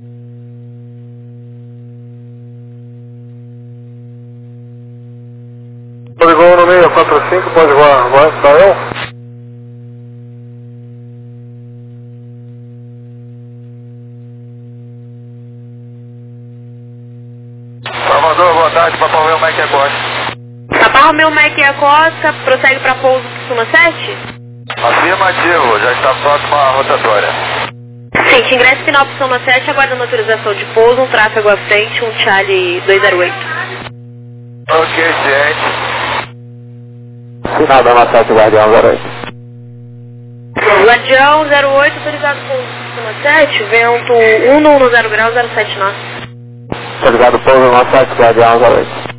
Poligão no 645, pode voar, vai, Tael? Salvador, boa tarde, Papai Romeu Mike Acosta. Papai Romeu Mike Acosta, prossegue para pouso Suma 7? Afirmativo, já está próximo à rotatória. Sim, ingresso final para Suma 7, aguardando autorização de pouso, um tráfego à frente, um Charlie 208. Ok, ciente. Final da Massete, Guardião 08. Guardião 08, autorizado com Suma 7, vento 110 graus, 07 nós. Autorizado pouso Massete, Guardião 08.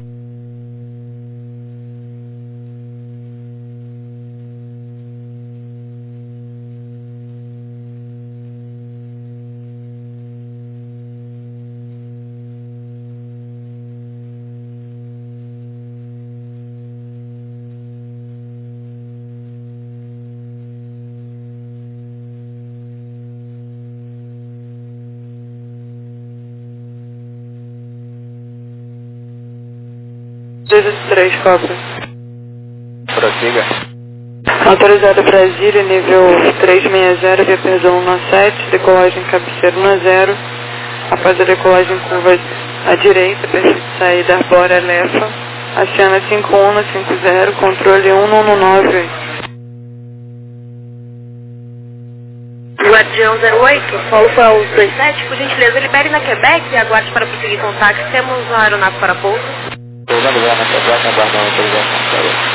Três copos. Prossiga. Autorizado Brasília, nível 360, via perdão 17, decolagem cabeceira 10, após a decolagem curva à direita, perfil de saída arbórea Lefa, Aciana 5150, controle 1198. Guardião 08, Paulo Paulo 27, por gentileza, libere na Quebec e aguarde para prosseguir com o táxi. Temos uma aeronave para pouso. Pousando já na Quebec, aguardando autorização.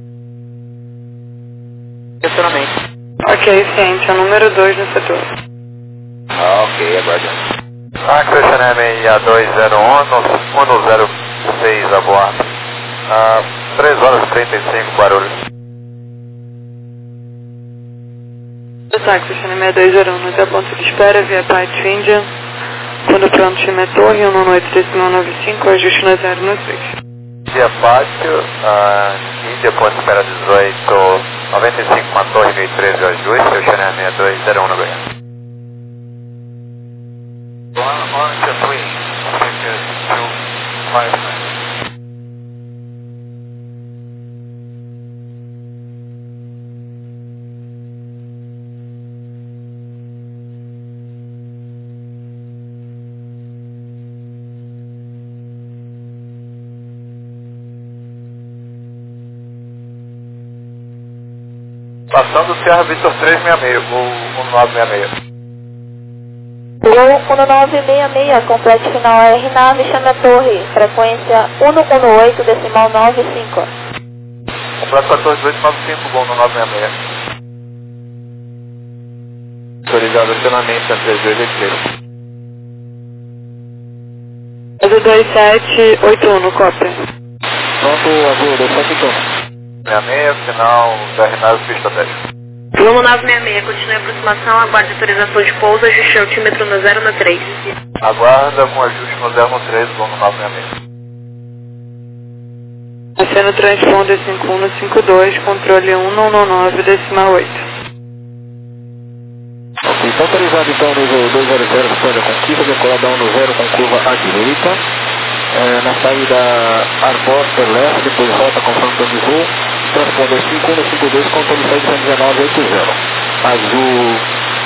Estacionamento. Ok, ciente, é o número 2 no setor. Ok, aguardando. Access NM A201, 106 a bordo. 3 horas e 35 barulhos. O táxi CNM 201, nos a ponto de espera via Pipe Indian. Quando pronto, time é torre, 118.95, ajuste no 0 no switch. Dia Pátio, Índia, ponto espera 18, 95 com a torre 1013 ajuste, o Xané 6201 no Goiás. On to Twin, 259. Passando Serra Vitor 366, ou 1966. Gol 1966, complete final R nave, chame a torre, frequência 118, decimal 95. Completo 14895, Gol no 966. Autorizado acionamento entre 2 e 3. Azul 2781, no cópia. Pronto, Azul 271. 66, final da Renave pista 10. Vamos 966, continue a aproximação, aguarde autorização de pouso, ajuste altímetro no 013. Aguarda com ajuste no 013, Gol no 966. Aceno transponder 5152, controle 199, decimal 8. Ok, está autorizado então o nível 200, responde a conquista, decolada 110 com curva à direita. Na saída Arbor per left, depois rota conforme plano de voo, transponder 5152, controle 71980. Azul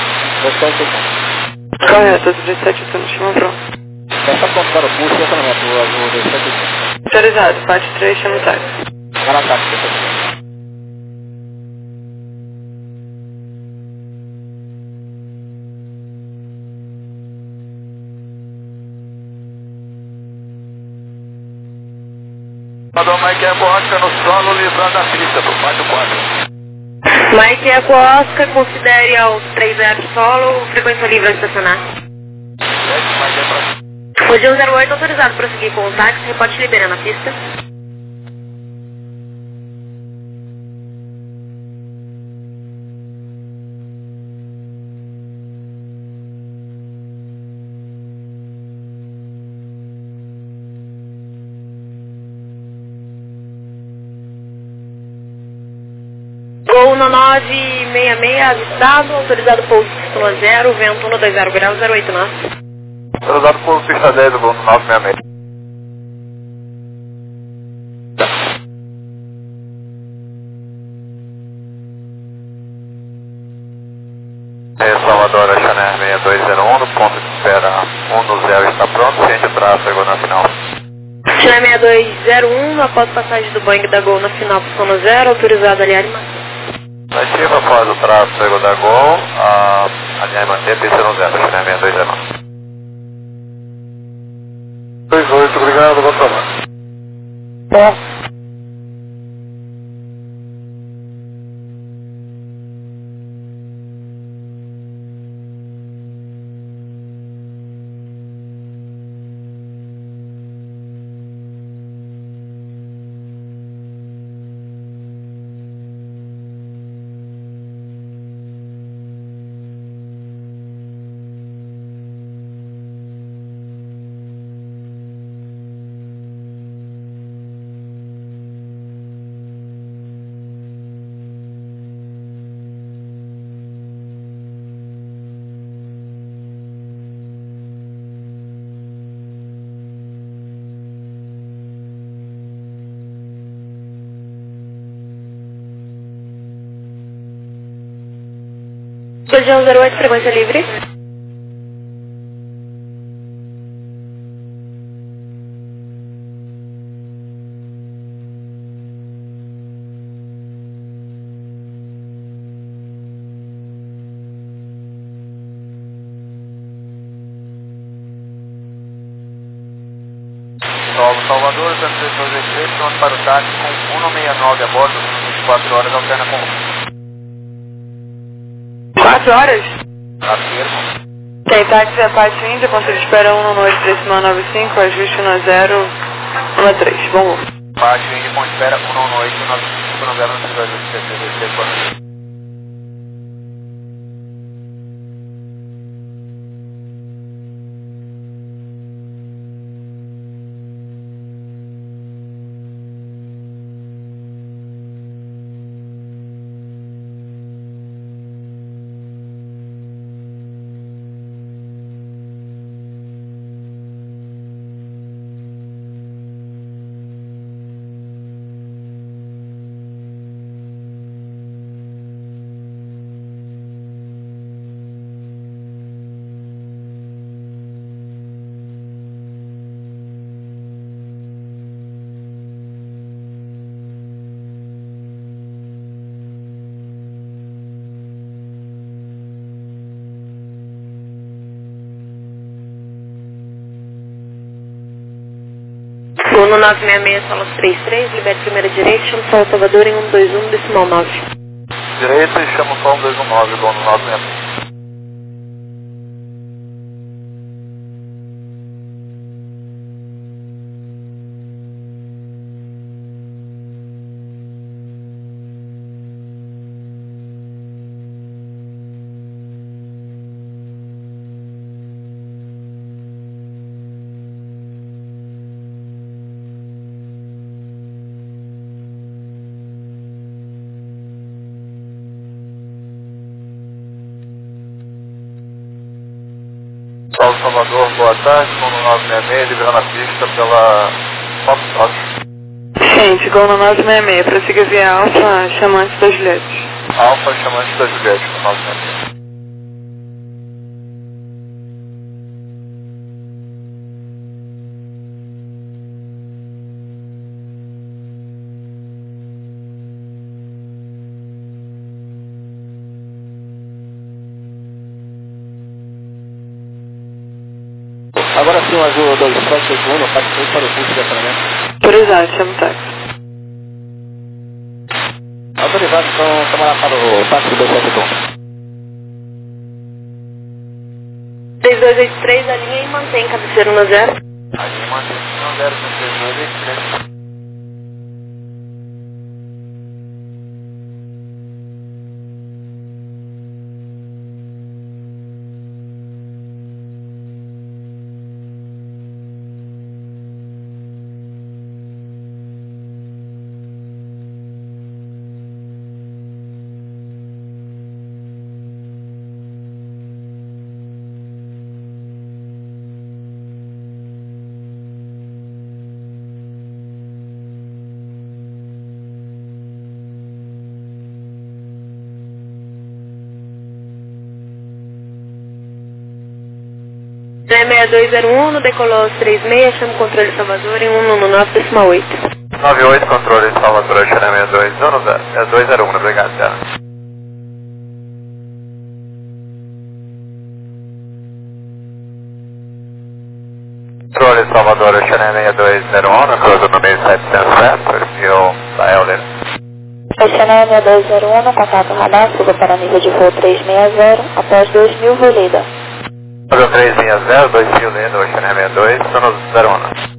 271. Correto, Azul 2781, chama pronto. Já está pronto para o curso, estacionamento Azul 271. Autorizado, parte 3, chama o táxi. Vai na táxi, 271. Mandou Mike Acosta no solo, livrando a pista, pro 44. Mike Acosta, considere ao 30 solo, frequência livre a estacionar. Guardião 08, autorizado para prosseguir com o táxi, reporte liberando a pista. Gol no 966, avistado, autorizado pouso 0, vento 120 graus, 08 nós. Autorizado por pista 10 do Gol no 966. Salvador, Chanel 6201, no ponto de espera 10 está pronto, ciente de tráfego na final. Chanel 6201, após passagem do Boeing da Gol na final por zona 0, autorizado aliar e manter. Ativa após o tráfego da Gol, alinhar e manter, pista no 0, Chanel 6201. 28, obrigado, bom trabalho. Bom. Região 08, frequência livre. Salvador, 223, pronto para o táxi com 169 a bordo, 24 horas, alterna com 4 horas? afirmo. Tem táxi a parte Índia, ponto de espera 11835, ajuste na 013. Vamos. Parte Índia com espera 11895, no 0 no ajuste, Gol no 966, sala 33, libere primeira direita, chama São Salvador em 121, decimal 9. direita e chama só 219, Gol no 966. Salvador, boa tarde, Gol no 966, liberando a pista pela Foxtrot. Gente, Gol no 966, prossiga via Alfa, chamante da Juliette. Alfa, chamante da Juliette, no 966. Agora sim, o Azul 2781, parte para o curso de acionamento. Autorizado, chama o táxi. Autorizado, então, camarada para o táxi 271. 3283, alinha e mantém cabeceira no 0. Aí mantém no 0, 3283. 6201, decolou 36, chama o controle Salvador em 119,8. 98, controle Salvador, Xané 201, obrigado, já. Controle Salvador, Xané 6201, cruza no 1700 e o dial dele. Xané 6201, contato radar, suba para nível de voo 360, após 2000 volida. Nível 360, 2000 lindo, Xané 62, sono 01.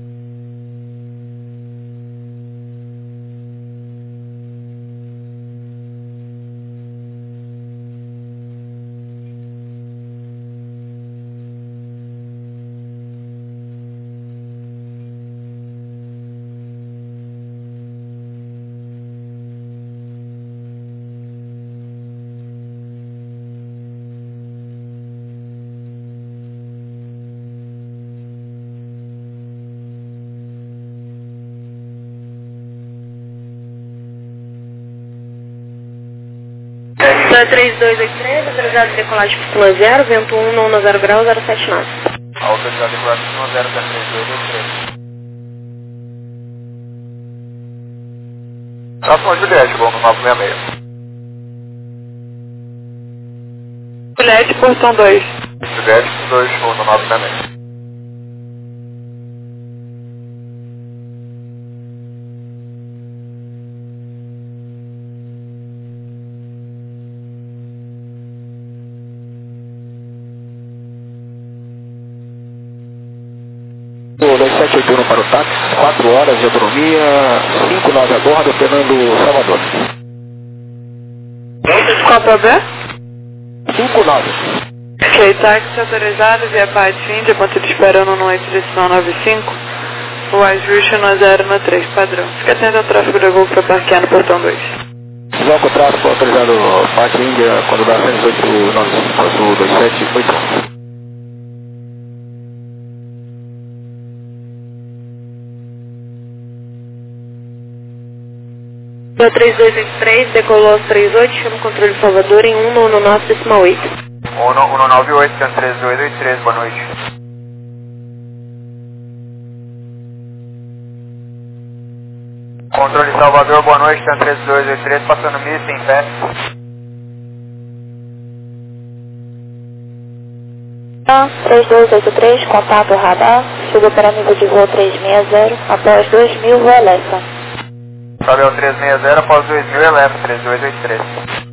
Da 3283, autorizado de decolagem por 0, vento 190 graus, 079. Autorizado de decolagem por 10, 3283. Próximo Juliette, voo no 966. Juliette, portão 2. Juliette, 2, voo no 966. O 2781 para o táxi, 4 horas de autonomia, 59 a bordo, Fernando Salvador. Qual problema? 59. Ok, táxi autorizado via Pátio Índia, ponto de espera no 8, decisão 95. O ajuste no 0 no 3, padrão. Fica atento ao tráfego de voo para parquear no portão 2. Bloco tráfego autorizado Pátio Índia, quando dá 10895, 2781. Da 3283, decolou 38, chama o controle Salvador em 119,8. 198, 13883, boa noite. Controle Salvador, boa noite, 13283, passando missa em pé. Tá, 3283, contato radar, suba para nível de voo 360, após 2000 voo Alexa. Valeu, 360, após 2000, eleva, 3283.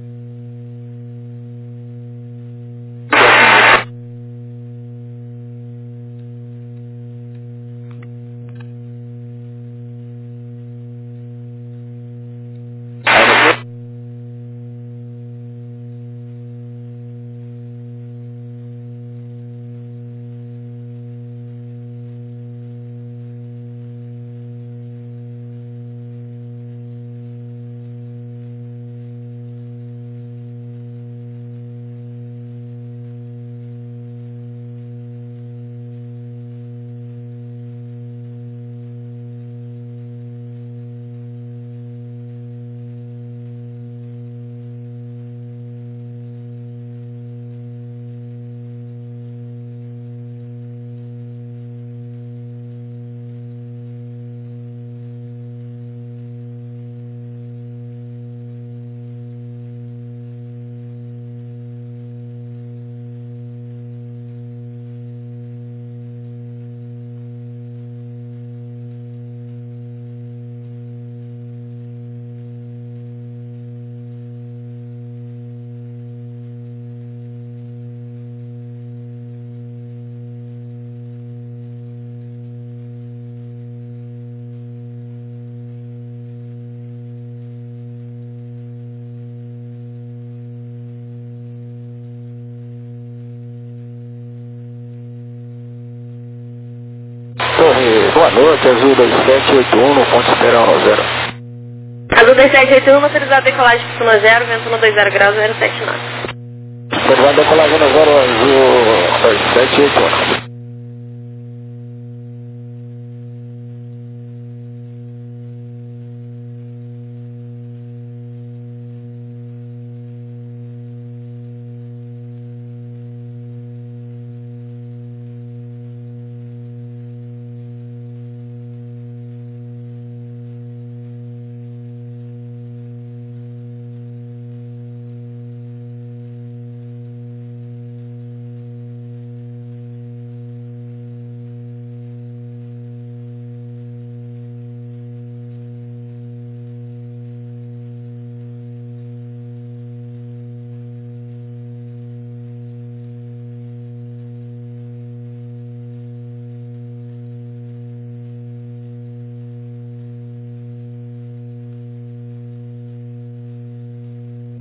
Torre, boa noite, Azul 2781, no ponto de espera 0. Azul 2781, autorizado de decolagem por 0, vento 120 graus, 079. Autorizado decolagem no 0, Azul 2781.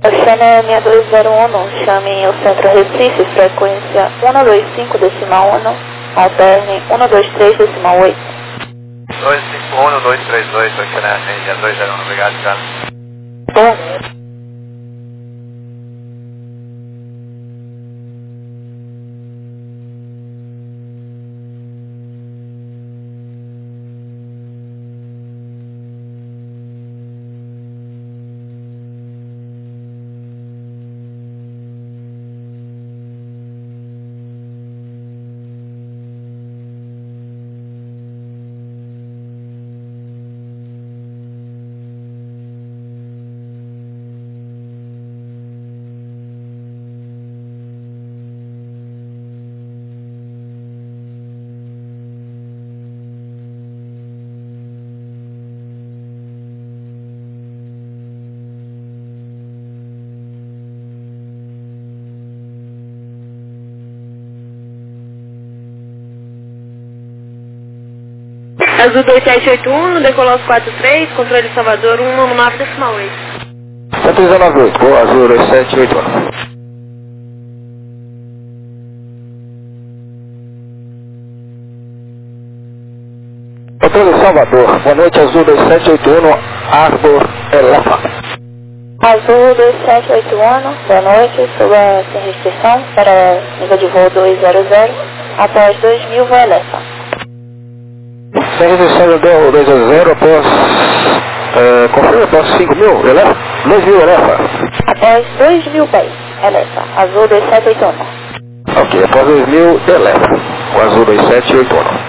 Channel 6201, chame o centro Recife, frequência 125,1, alterne 123,8. 251-232, sou Channel 6201, obrigado, cara. Bom. Azul 2781, decolou 43, controle Salvador 199,8. 119,8, boa, Azul 2781. Controle Salvador, boa noite, Azul 2781, Arbor Elefa. Azul 2781, boa noite, suba sem restrição para nível de voo 200, após 2000 voo Elefa. Sem restrição do 200 após, confirma após 5.000, Elefa? 2.000 Elefa. Após 2000 pés, Elefa, Azul 2781. Ok, após 2.000, Elefa, o Azul 2781.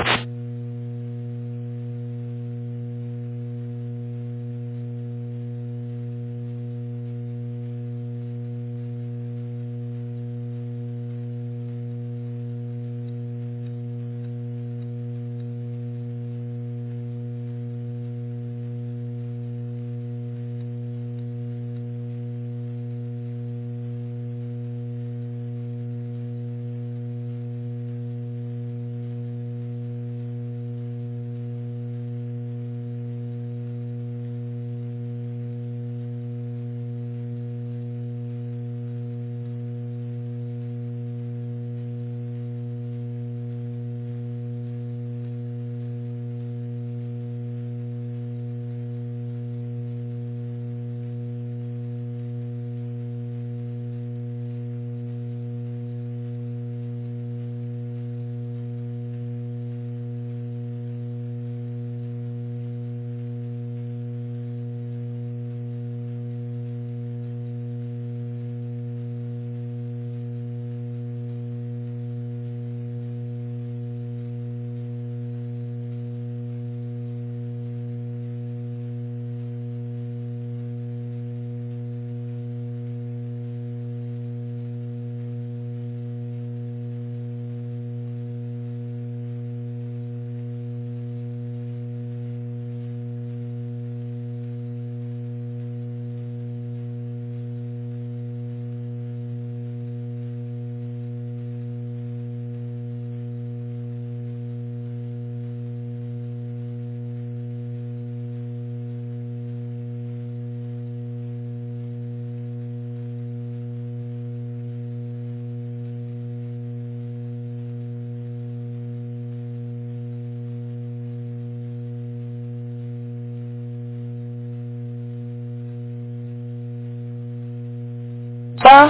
PAN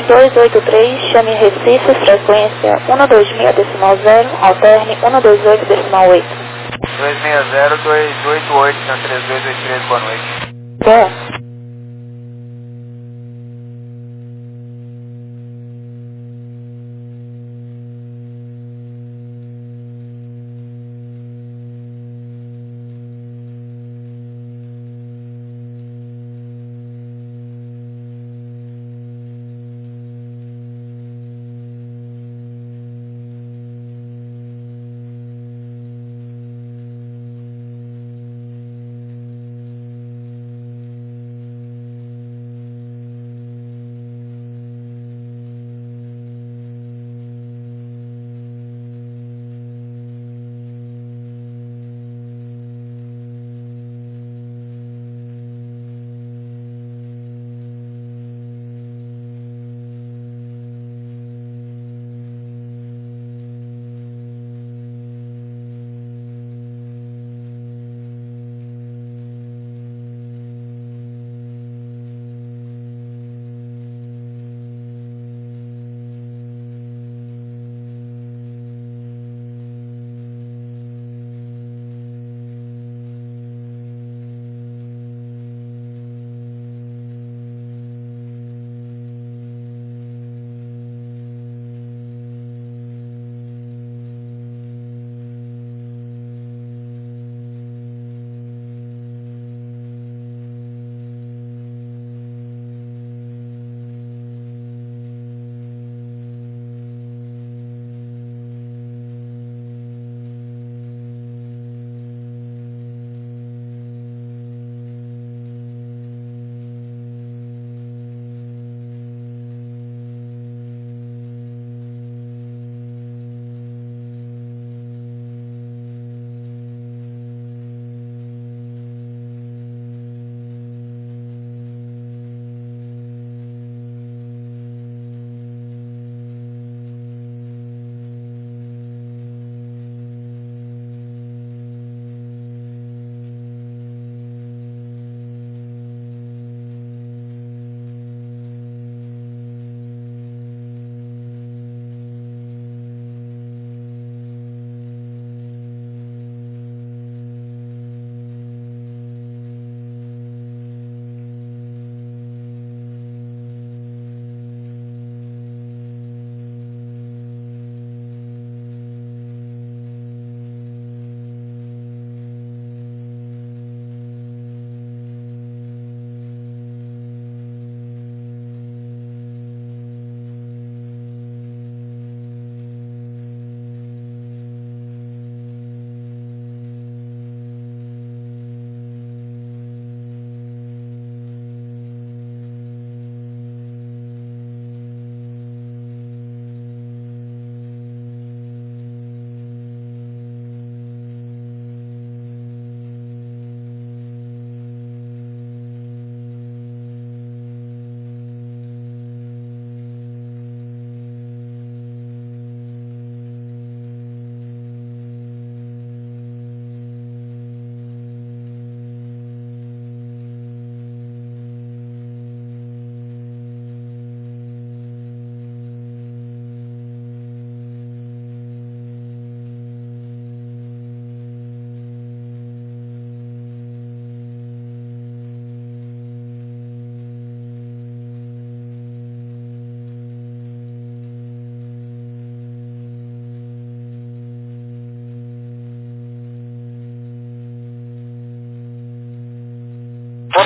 3283, chame Recife, frequência 126,0, alterne 128,8. 260-288, Channel 3283, boa noite. Bom.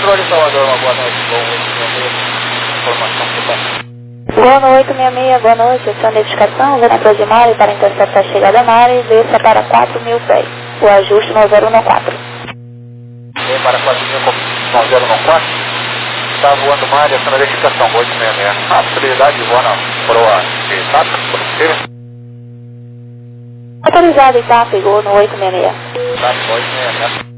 Controle Salvador, uma boa noite, Gol 866, informação que está. Gol no 866, boa noite, essa identificação, Venador de Mari para interceptar a chegada a Mari, desça para 4.000 pés, o ajuste 9014. Vem para 4.014, está voando Mari, essa identificação, Gol 866. A possibilidade de voar na proa de Itap, por ser? Autorizado Itap, Gol no 866. Tá, Gol 866.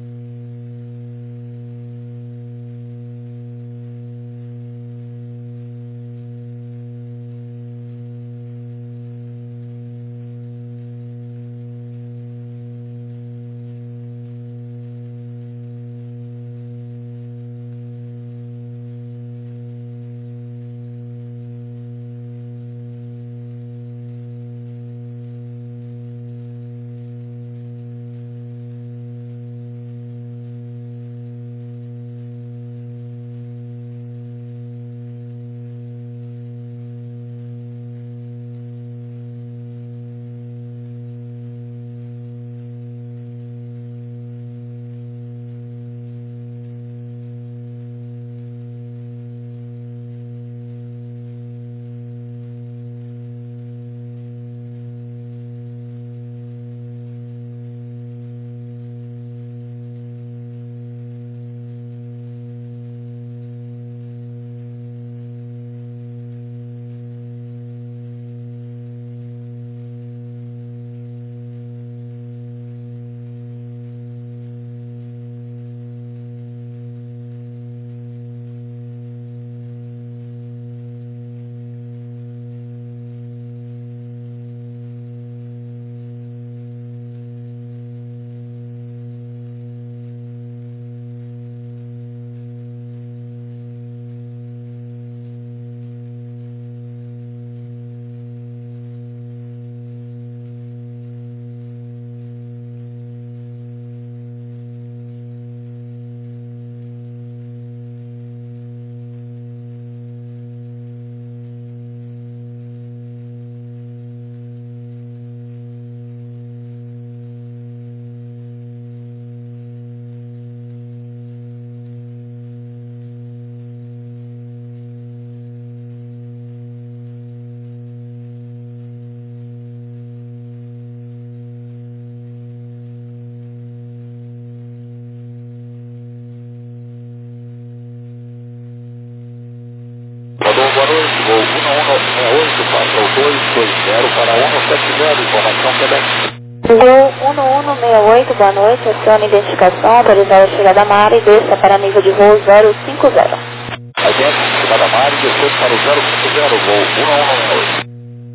Boa noite, Gol 1168, passa o 220 para 170, informação Quebec. Gol 1168, boa noite, acione identificação, autorizada a chegada a Mari, desça para nível de voo 050. Agente, chegada a Mari, desceu para o 050, Gol 1168.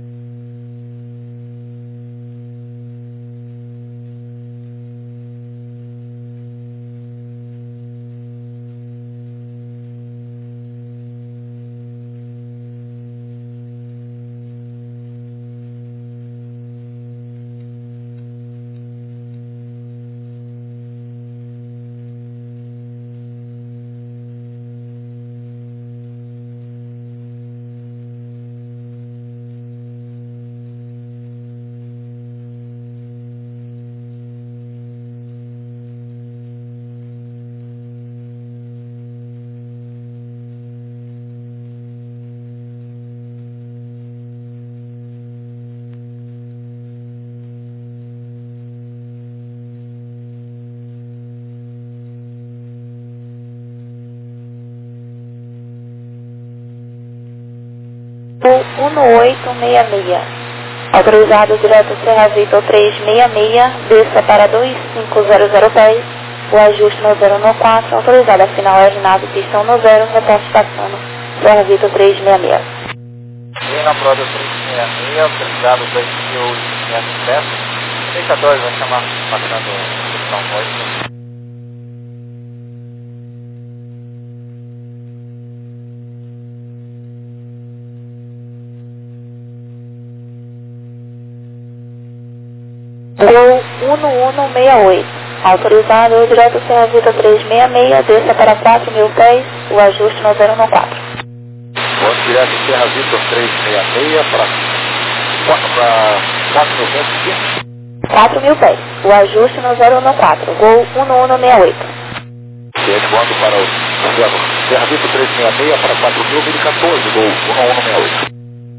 Gol 1866, autorizado direto Serra Vitor 366, desça para 2500 pés, o ajuste no 014, autorizado a final aeronave pistão no 0, reporte passando, Serra Vitor 366. Vem na prova 366, autorizado 2507, 32 vai chamar, passando pistão 8. Gol 1168, autorizado direto Serra Vitor 366, desça para 4.000 pés, o ajuste no 014. Vamos direto Serra Vitor 366 para 4.000 pés. 4.000 pés, o ajuste no 014, Gol 1168. Voando para o Serra Vista 366 para 4.014, Gol 1168.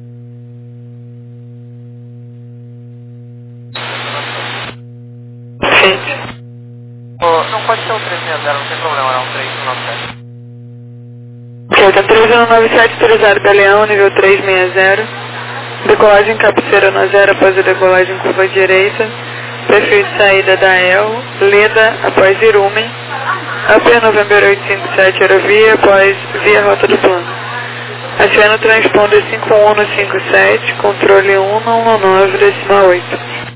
Não pode ser o 360, não tem problema, não, 3197. Delta 3197, autorizado da Leão, nível 360. Decolagem cabeceira na 0 após a decolagem curva direita. Perfil de saída da EL, Leda após Irumen. Upper November 857 aerovia após via rota do plano. Aciona o transponder 51157, controle 199,8.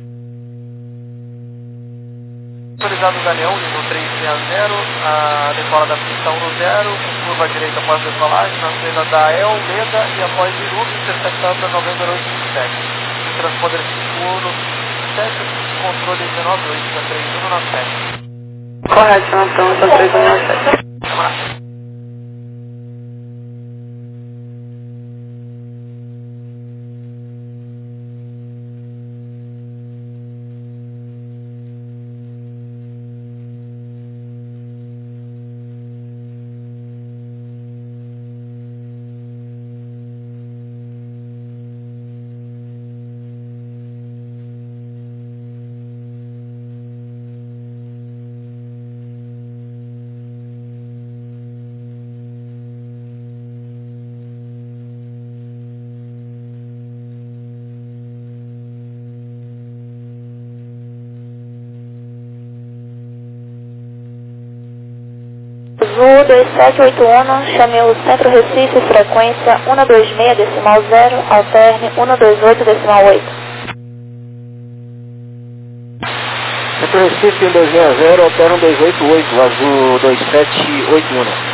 Autorizado da Leão, nível 360, a decola da pista 10, curva direita após decolagem, na saída da EL, Leda e após Irumen, interceptando a November 857. O transponder 51157, controle 198 da 3197. Correto, então, só 3197. Azul 2781, chame o Centro Recife, frequência 126,0, alterne 128,8. Centro Recife 1260, altera 1288, Azul 2781.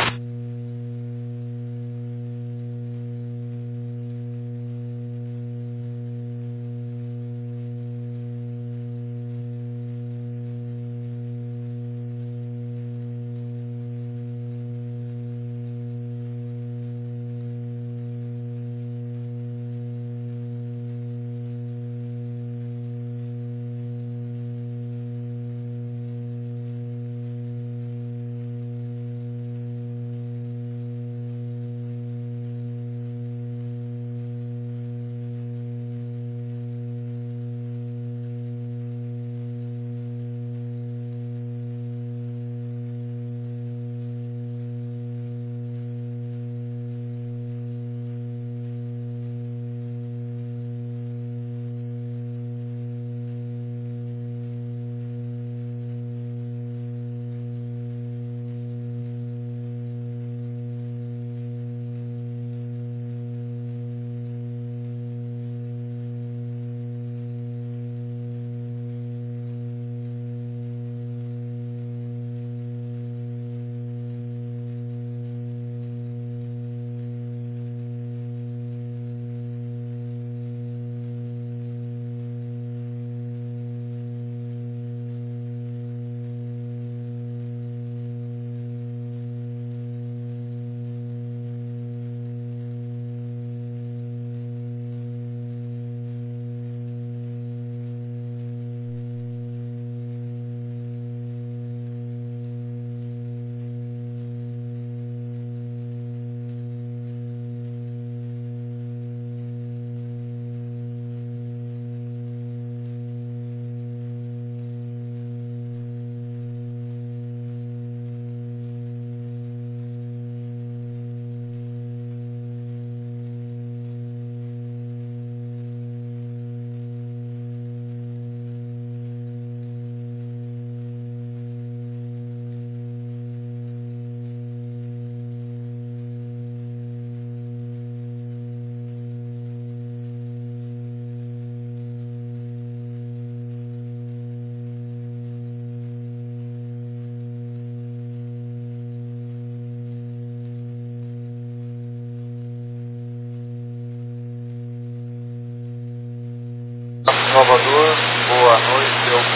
Salvador, boa noite, eu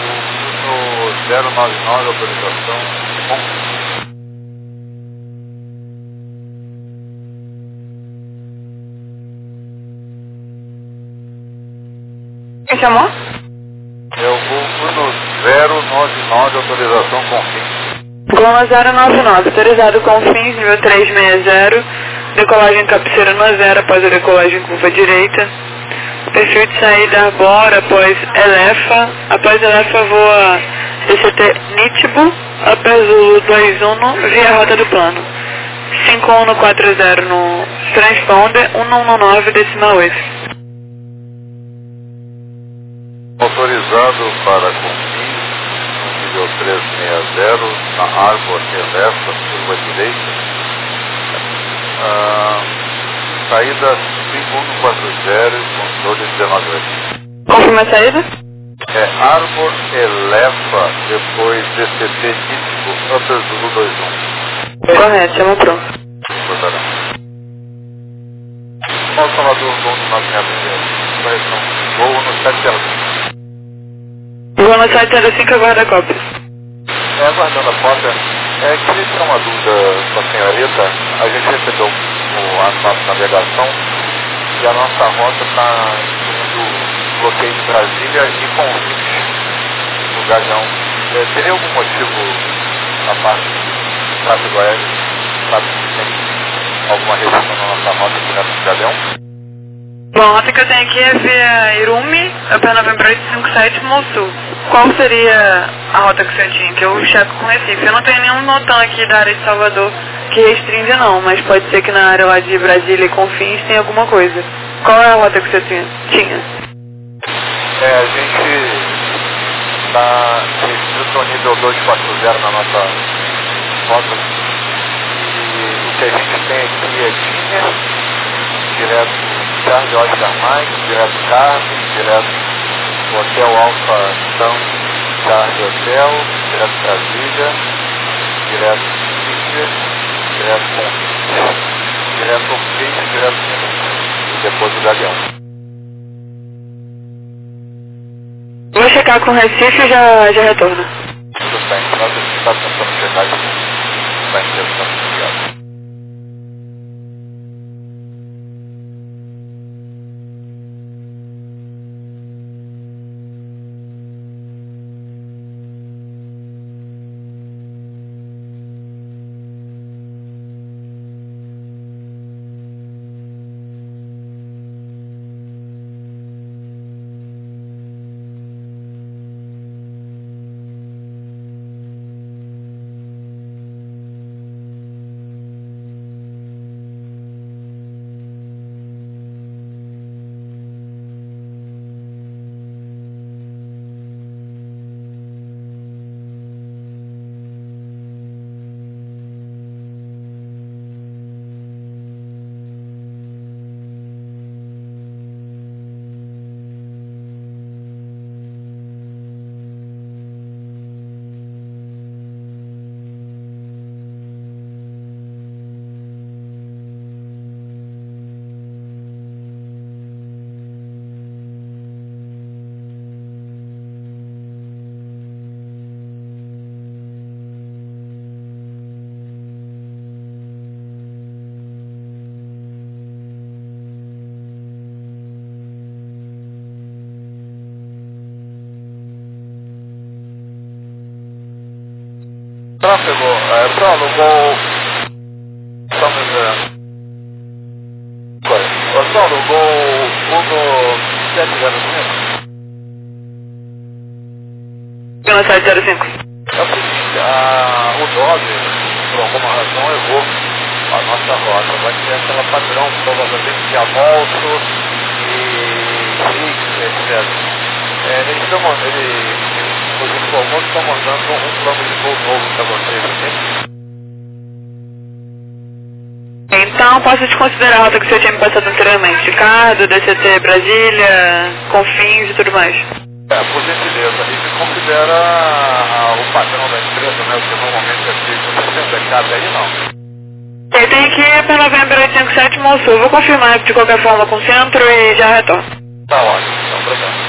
vou no 099, autorização. Quem chamou? Eu vou no 099, autorização com fim. Goma 099, autorizado Confins, nível 360, decolagem cabeceira no 0 após a decolagem curva direita. Perfil de saída Arbor após Elefa voa DCT Nitibu, Upper Zulu 21 via rota do plano. 5140 no transponder, 1119 decimal wave. Autorizado para Confins, no nível 360, na Arbor Elefa, curva direita. Saída 5140, controle 19. Confirma a saída? É Arbor Elefa, depois DCT Nitibu, Upper Zulu 21. Correto, chama pronto. Paulo Salvador, voo no 966, correção, voo no 705. Vou no 705, aguarda a cópia. Aguardando a cópia, queria tirar uma dúvida com a senhorita. A gente recebeu a nossa navegação e a nossa rota está incluindo bloqueio de Brasília e Confins no Galeão. Teria algum motivo a parte do tráfego aéreo? Sabe se tem alguma restrição na nossa rota direto do Galeão? Bom, a rota que eu tenho aqui é via Irumi, Upper November 857, Mossul. Qual seria a rota que o senhor tinha? Que eu checo com Recife. Eu não tenho nenhum notão aqui da área de Salvador que restringe não, mas pode ser que na área lá de Brasília e Confins tenha alguma coisa. Qual é a rota que o senhor tinha? A gente está restrito ao nível 240 na nossa rota. E o que a gente tem aqui é Dinner, direto Charlie Oscar Mike, direto Carmen, direto Hotel Alfa São Charlie Hotel, direto Brasília, direto Síria, direto Confins, direto Confins, direto Minuto, e depois o Galeão. Vou checar com o Recife e já retorno. Tudo bem, nós estamos tentando checar isso. Está interessante, obrigado. Tráfego, Bruno, voo... Estamos Bruno, voo 1705. Pela 705. É o seguinte, o Dog, por alguma razão, errou a nossa rota. Vai ser aquela padrão, provavelmente de Amolso e Six, etc. Ele nos informou que estão mandando um plano de voo novo para vocês, ok? Então, posso te considerar a rota que o senhor tinha me passado anteriormente? Ricardo, DCT Brasília, Confins e tudo mais. Por gentileza. E se considera o padrão da empresa, né? O que normalmente é feito. Você cabe aí, não? Ele tem aqui para November 857 Mossul. Vou confirmar de qualquer forma com o centro e já retorno. Tá ótimo. Então, obrigado.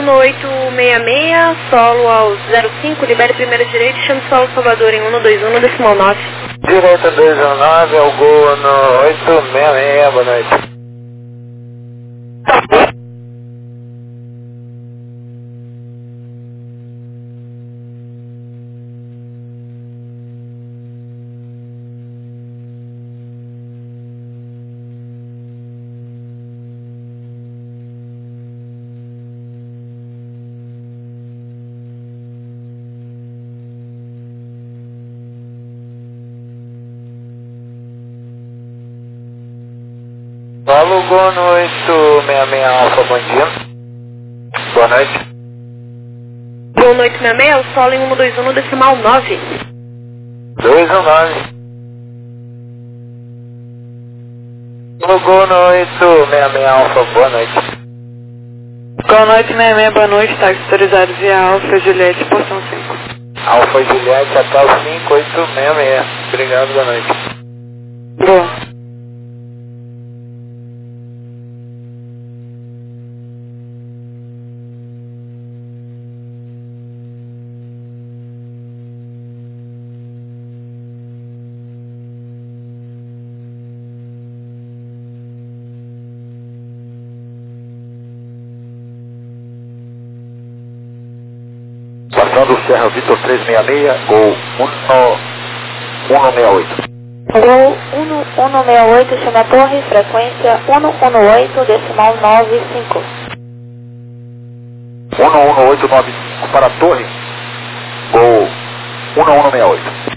1866, solo aos 05, libere primeira direita, chame solo Salvador em 121, decimal 9. Direita 219, é o gol no 866, boa noite. Paulo, gol no 866 Alfa, bom dia. Boa noite. Gol no 866, solo em 121, decimal 9. 219. Gol no 866 Alfa, boa noite. Gol no 866, boa noite, táxi autorizado via Alfa Juliette, portão 5. Alfa Juliette até o 5866. Obrigado, boa noite. Boa. Passando Serra Vitor 366, gol 168. Gol 1168, chama a torre, frequência 118, decimal 95. 11895 para a torre, gol 1168.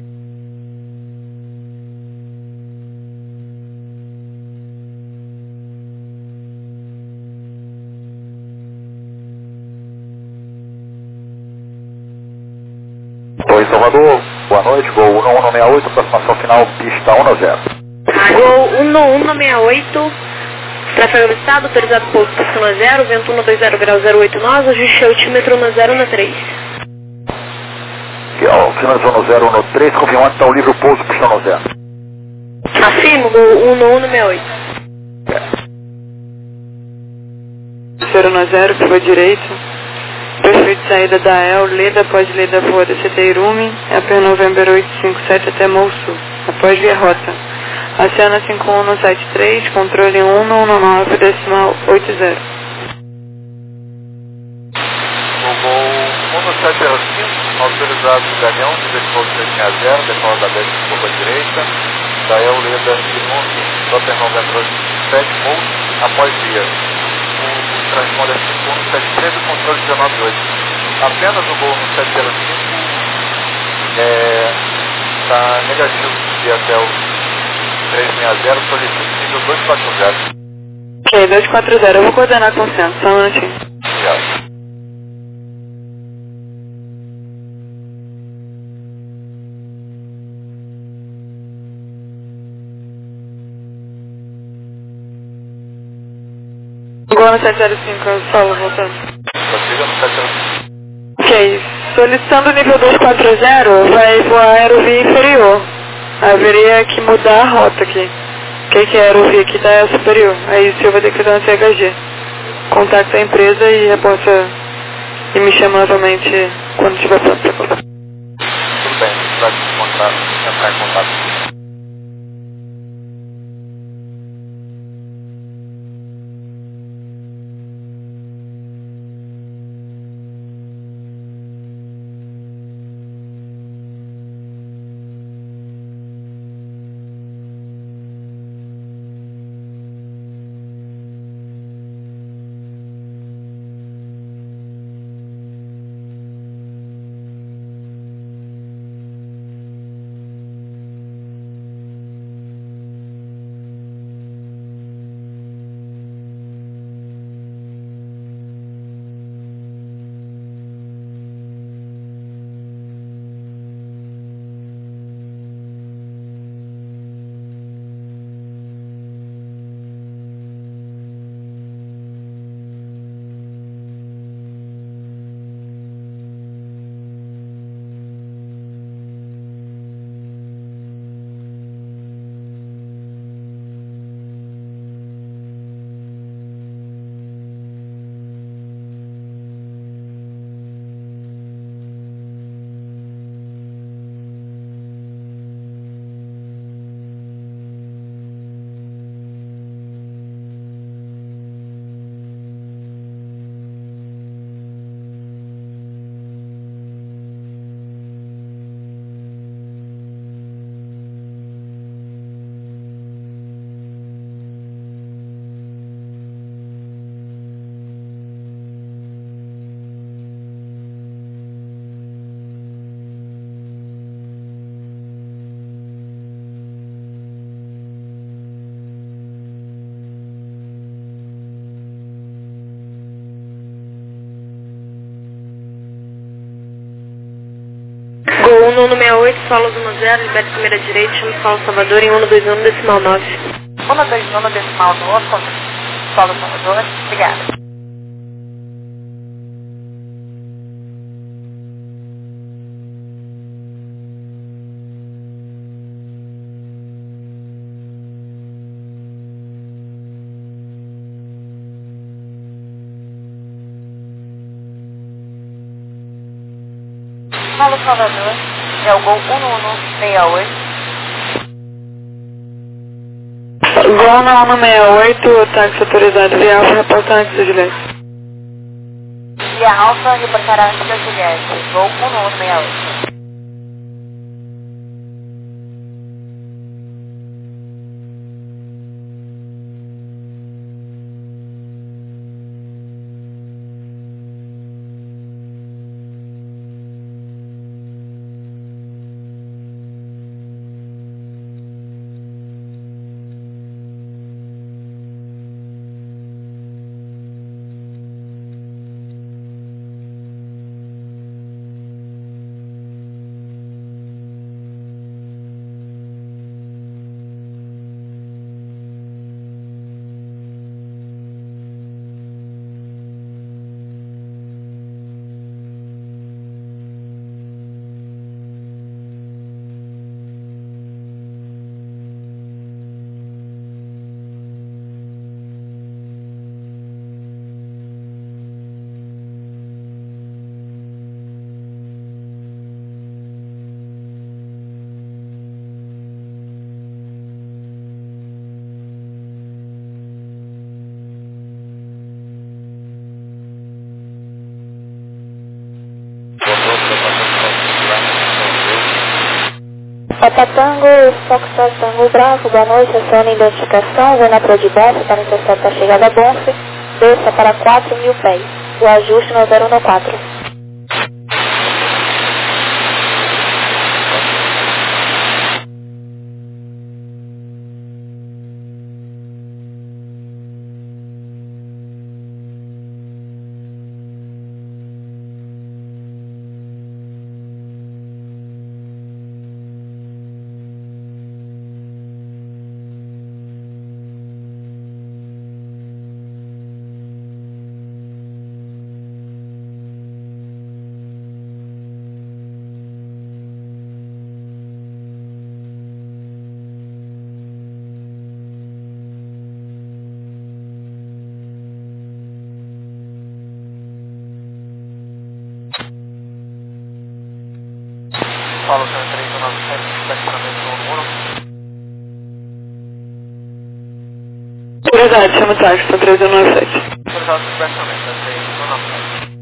Torre Salvador, boa noite, gol 1168, aproximação final, pista 10. Gol 1168, tráfego avistado, autorizado pouso pista 10, vento 120 grau 08 nós, ajuste altímetro 1013. Quilômetro 1013, confirmando que está o livre o pouso, pista 10. Afirmo, gol 1168. 090, curva direita. Perfil de saída da El, Leda, após Leda Voa da CT Irume, AP November 857 até Mosul, após via rota. Oceana 5173, controle 119, decimal 80. O gol 1705, autorizado do Galeão, diretor 360, decola da 10 curva direita, da El, Leda Irume, Super November 857, Mosul, após via. O transponder 5173 e controle 198. Apenas o gol no 705 está negativo de até o 360, solicito nível 240. Ok, 240, eu vou coordenar com o centro, só um minutinho. Obrigado. Gol no 705, solo voltando. Prossiga no 705. Ok, solicitando o nível 240, vai voar aerovia inferior. Haveria que mudar a rota aqui. Que a aerovia aqui está superior. Aí o senhor vai ter que dar um CHG. Contacta a empresa e reporta e me chama novamente quando estiver pronto para contar. Tudo bem, a gente vai entrar em contato. 1168, solos 10, libere primeira direita, chama solo Salvador em 121 decimal 9. 121 decimal 9, solo Salvador, obrigada. Solo Salvador, é o Gol 1168. Gol 1168, táxi autorizado via Alfa, reportar antes do Juliette. Via Alfa, reportar antes da Juliette. Gol 1168. Tango, Foxtrot Tango Bravo, boa noite, acione identificação, Venatrol de Bonfe, para interceptar a chegada a Bonfe, desça para 4.000 pés, o ajuste no 014. Paulo 397, estacionamento no 1. Autoridade, chama o táxi, 397. Autorizado o estacionamento, 397.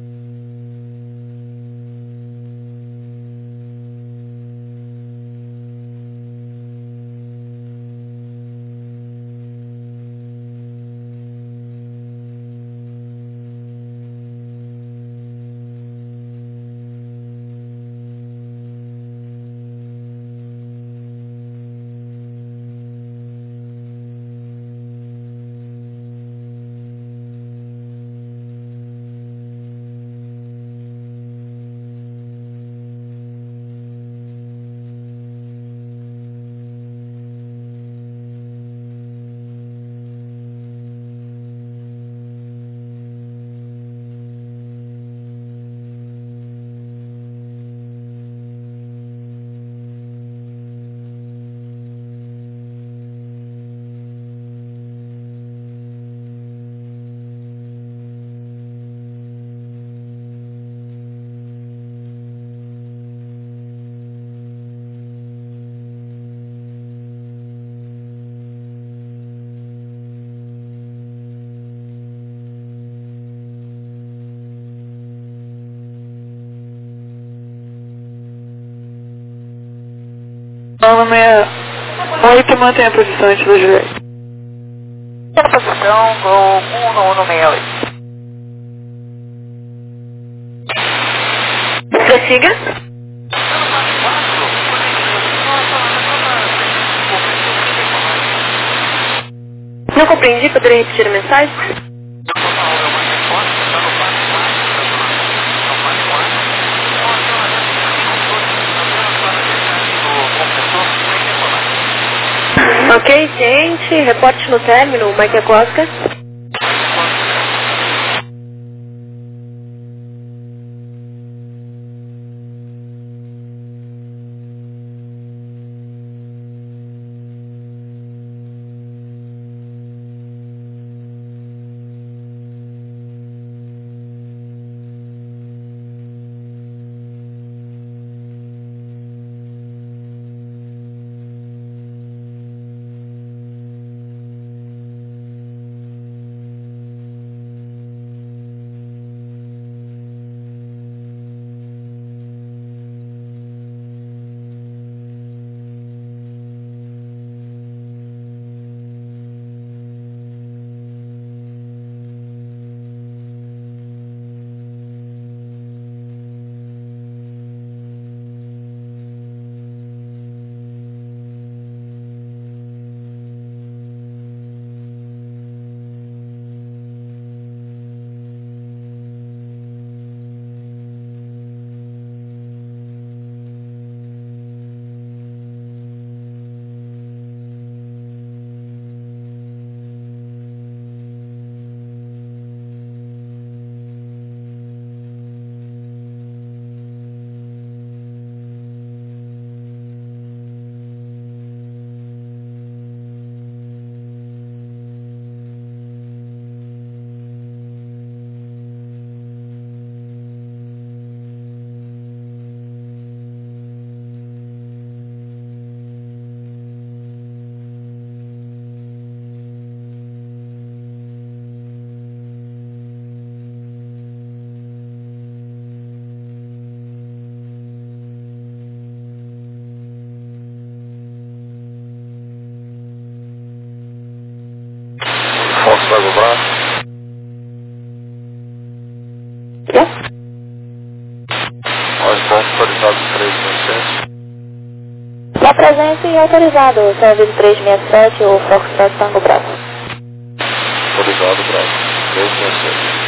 Paulo 68, mantém a posição antes da Juliette. Na posição, Gol 1168. Prossiga. Não compreendi, poderia repetir a mensagem? Ok, ciente. Reporte no término, Mike Acosta. Volkswagen Bravo. Nós vamos autorizado 367. Sua presença e autorizado, serviço 367, o Foxtrot Tango Bravo. Autorizado Bravo. 367.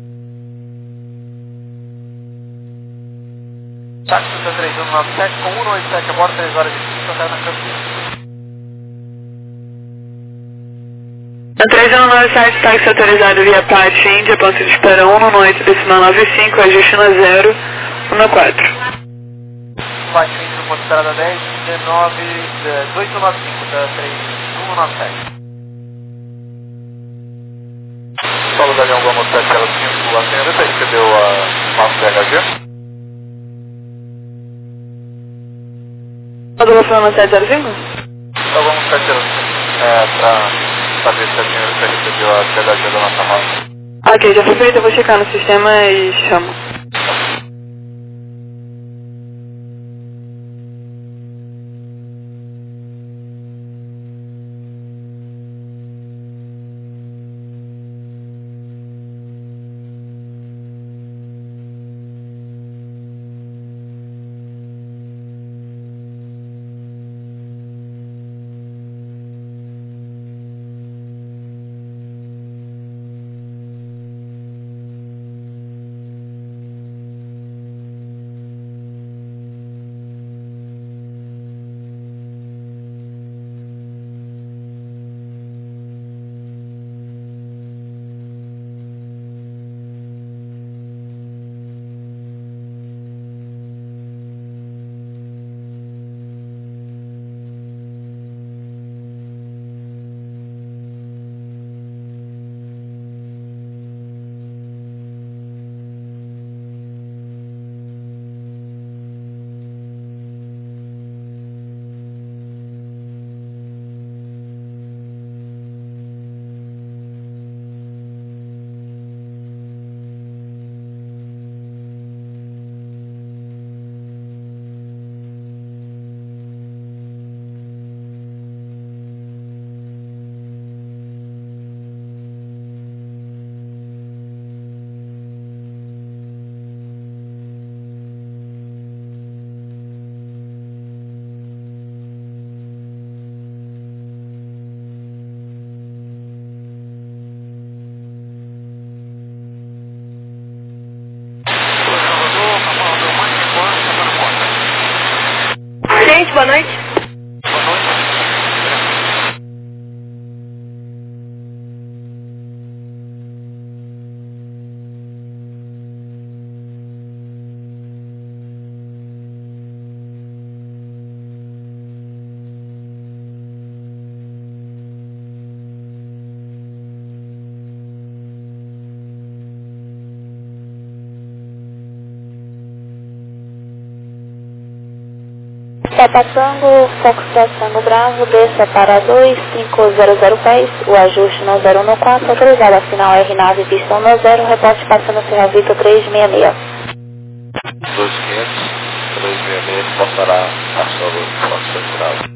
Táxi 3197 com 187 a bordo, 3 horas e 5 até na Campinas. 3197, táxi autorizado via PAT Índia, ponto de espera 118, decimal 95, ajuste na 0, 14. PAT Índia no ponto de esperada 10, 2895, da 3197. Solo da Leão Gama 705, a senhorita recebeu a massa PHG? Modula Flama 705? Então vamos 705, para saber se a senhorita recebeu a PHG da nossa massa. Ok, já foi feito, eu vou checar no sistema e chamo. Gente, boa noite. Boa noite. Papa Tango, Foxtrot Tango Bravo, desça para 2500 pés, o ajuste no 014, autorizado a final R9, pistão no 0, reporte passando Serra Vitor 366. 2500, 366, passará a solo Foxtrot Bravo.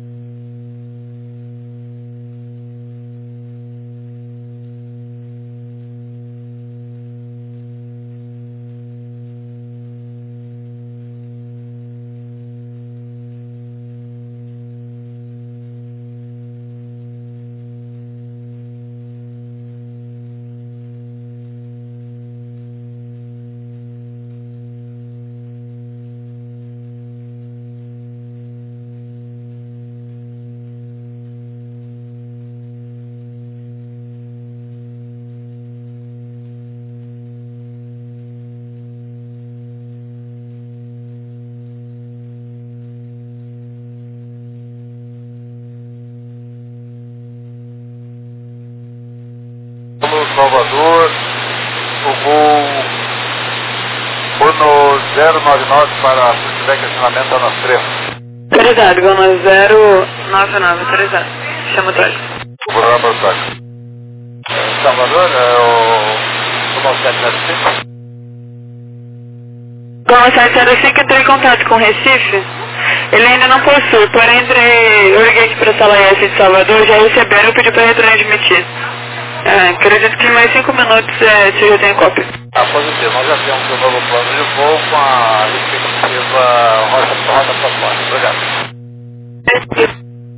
Salvador, o voo Uno 099 para se tiver questionamento na Trevo. Autorizado, Uno 099, autorizado. Chama o tráfego. Vou dar para o tráfego. Salvador, o 705. Como 705 entrou em contato com o Recife, ele ainda não possui, porém eu liguei aqui para a sala S de Salvador, já receberam e pedi para retransmitir. Acredito que em mais 5 minutos você já tem cópia. Positivo, nós já temos o novo plano de voo com a respectiva rota para fora. Obrigado.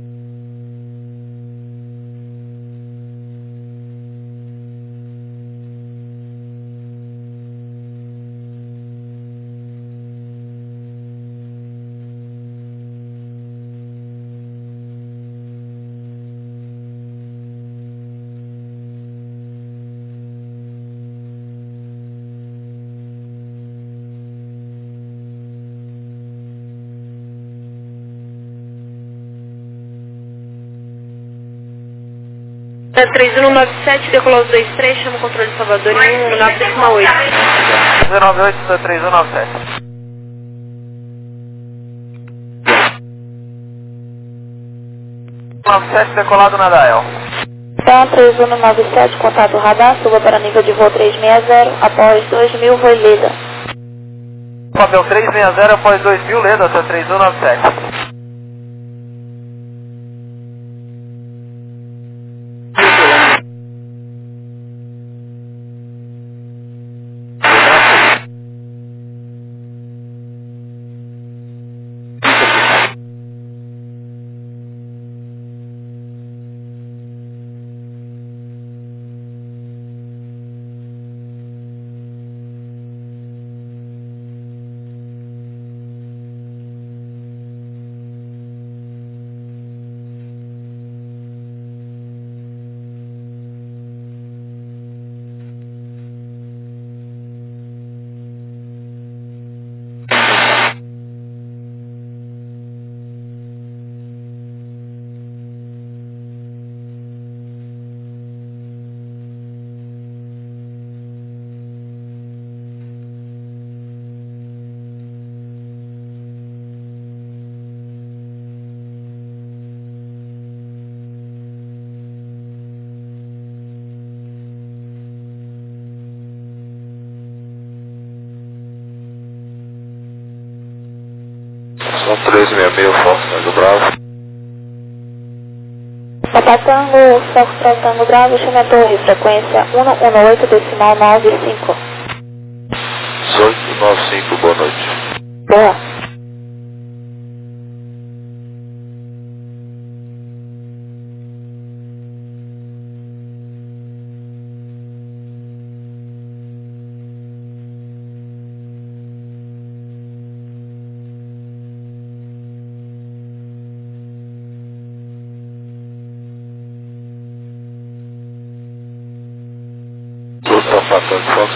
É 3197, decolou 23, chama o controle de Salvador em 1968. 298, 3197. Decolado na Dael. Então, 3197, contato radar, suba para nível de voo 360, após 2000, voo Leda. Papel 360 após 2000, Leda, 3197. São 366, Fox Bravo. Papa Tango, Foxtrot Tango Bravo, chama a torre, frequência 118.95. 1895, boa noite. Boa. Tudo está passando, Fox